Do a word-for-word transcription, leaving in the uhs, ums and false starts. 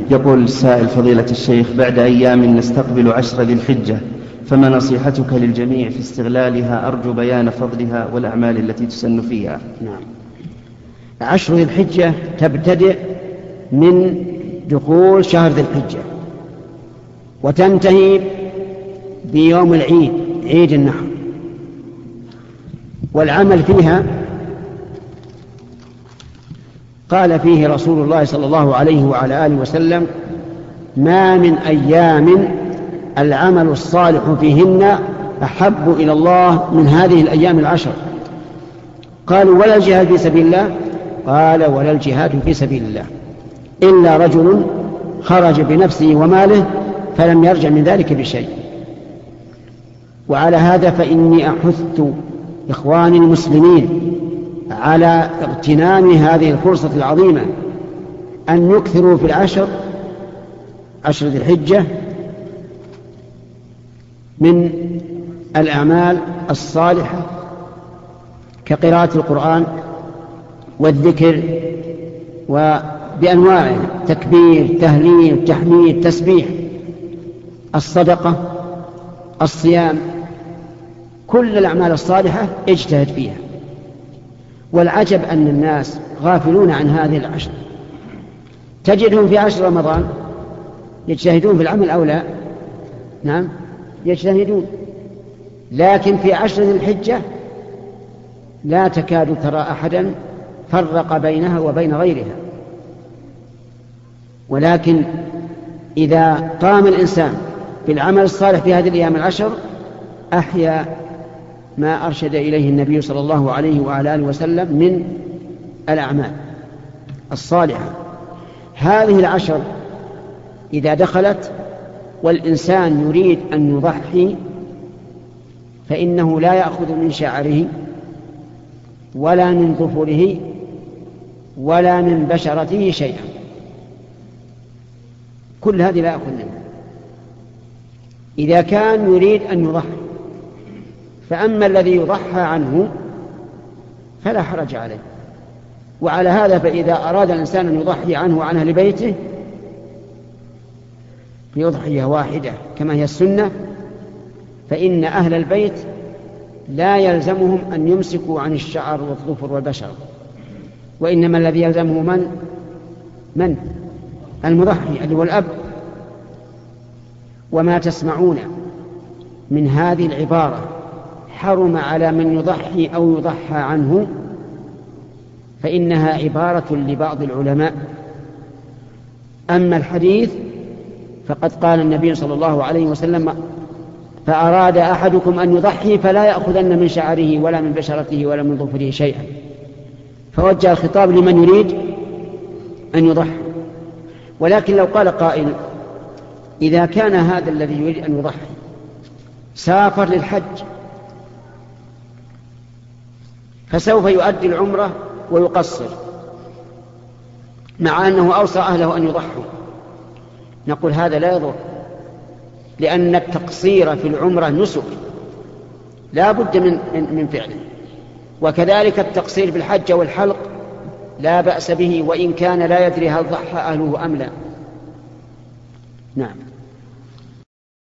يقول السائل: فضيلة الشيخ، بعد أيام نستقبل عشر ذي الحجة، فما نصيحتك للجميع في استغلالها؟ أرجو بيان فضلها والأعمال التي تسن فيها. نعم. عشر ذي الحجة تبتدئ من دخول شهر ذي الحجة وتنتهي بيوم العيد، عيد النحر. والعمل فيها قال فيه رسول الله صلى الله عليه وعلى آله وسلم: ما من أيام العمل الصالح فيهن أحب إلى الله من هذه الأيام العشر. قالوا: ولا الجهاد في سبيل الله؟ قال: ولا الجهاد في سبيل الله إلا رجل خرج بنفسه وماله فلم يرجع من ذلك بشيء. وعلى هذا فإني أحث إخواني المسلمين على اغتنام هذه الفرصة العظيمة، أن يكثروا في العشر عشر ذي الحجة من الأعمال الصالحة كقراءة القرآن والذكر وبأنواعه: تكبير، تهليل، تحميد، تسبيح، الصدقة، الصيام، كل الأعمال الصالحة اجتهد فيها. والعجب أن الناس غافلون عن هذه العشر، تجدهم في عشر رمضان يجتهدون في العمل أو لا؟ نعم يجتهدون، لكن في عشر ذي الحجة لا تكاد ترى أحدا فرق بينها وبين غيرها. ولكن إذا قام الإنسان بالعمل الصالح في هذه الأيام العشر أحيا ما أرشد إليه النبي صلى الله عليه وعلى آله وسلم من الأعمال الصالحة. هذه العشر إذا دخلت والإنسان يريد أن يضحي فإنه لا يأخذ من شعره ولا من ظفره ولا من بشرته شيئا، كل هذه لا يأخذ منه إذا كان يريد أن يضحي. فأما الذي يضحى عنه فلا حرج عليه. وعلى هذا فإذا أراد الإنسان أن يضحي عنه وعن أهل بيته بأضحية واحدة كما هي السنة، فإن أهل البيت لا يلزمهم أن يمسكوا عن الشعر والظفر والبشر، وإنما الذي يلزمه من؟ من؟ المضحي اللي هو الأب. وما تسمعون من هذه العبارة حرم على من يضحي أو يضحى عنه فإنها عبارة لبعض العلماء. أما الحديث فقد قال النبي صلى الله عليه وسلم: فأراد أحدكم أن يضحي فلا يأخذن من شعره ولا من بشرته ولا من ظفره شيئا، فوجه الخطاب لمن يريد أن يضحي. ولكن لو قال قائل: إذا كان هذا الذي يريد أن يضحي سافر للحج فسوف يؤدي العمرة ويقصر مع أنه أوصى أهله أن يضحوا، نقول هذا لا يضر، لأن التقصير في العمرة نسك لا بد من, من فعله. وكذلك التقصير في الحج والحلق لا بأس به، وإن كان لا يدري هل ضحى أهله أم لا. نعم.